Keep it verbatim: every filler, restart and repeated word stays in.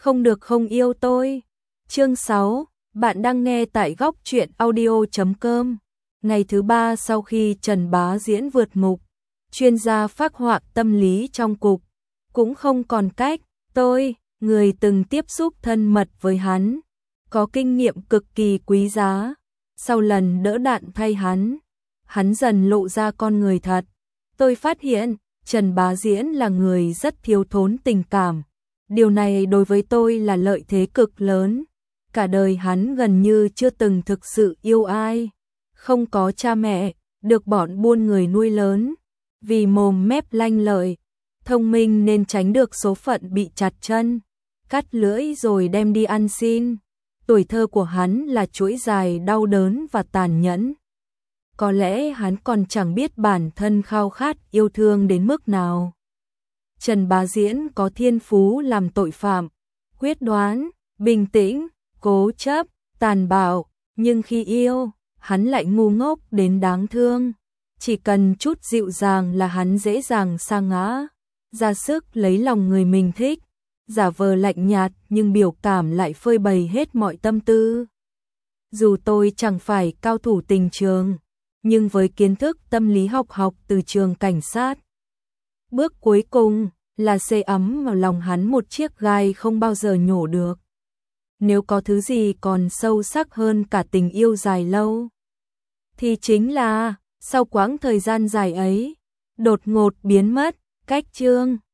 không được không yêu tôi. Chương sáu, bạn đang nghe tại góc truyện audio chấm com. Ngày thứ ba sau khi Trần Bá Diễn vượt ngục, chuyên gia phác họa tâm lý trong cục, cũng không còn cách, tôi, người từng tiếp xúc thân mật với hắn, có kinh nghiệm cực kỳ quý giá. Sau lần đỡ đạn thay hắn, hắn dần lộ ra con người thật. Tôi phát hiện, Trần Bá Diễn là người rất thiếu thốn tình cảm. Điều này đối với tôi là lợi thế cực lớn. Cả đời hắn gần như chưa từng thực sự yêu ai. Không có cha mẹ, được bọn buôn người nuôi lớn. Vì mồm mép lanh lợi, thông minh nên tránh được số phận bị chặt chân, cắt lưỡi rồi đem đi ăn xin. Tuổi thơ của hắn là chuỗi dài đau đớn và tàn nhẫn. Có lẽ hắn còn chẳng biết bản thân khao khát yêu thương đến mức nào. Trần Bá Diễn có thiên phú làm tội phạm, quyết đoán, bình tĩnh, cố chấp, tàn bạo, nhưng khi yêu, hắn lại ngu ngốc đến đáng thương. Chỉ cần chút dịu dàng là hắn dễ dàng sa ngã, ra sức lấy lòng người mình thích, giả vờ lạnh nhạt nhưng biểu cảm lại phơi bày hết mọi tâm tư. Dù tôi chẳng phải cao thủ tình trường, nhưng với kiến thức tâm lý học học từ trường cảnh sát, bước cuối cùng là xây ấm vào lòng hắn một chiếc gai không bao giờ nhổ được. Nếu có thứ gì còn sâu sắc hơn cả tình yêu dài lâu, thì chính là, sau quãng thời gian dài ấy, đột ngột biến mất, cách chương.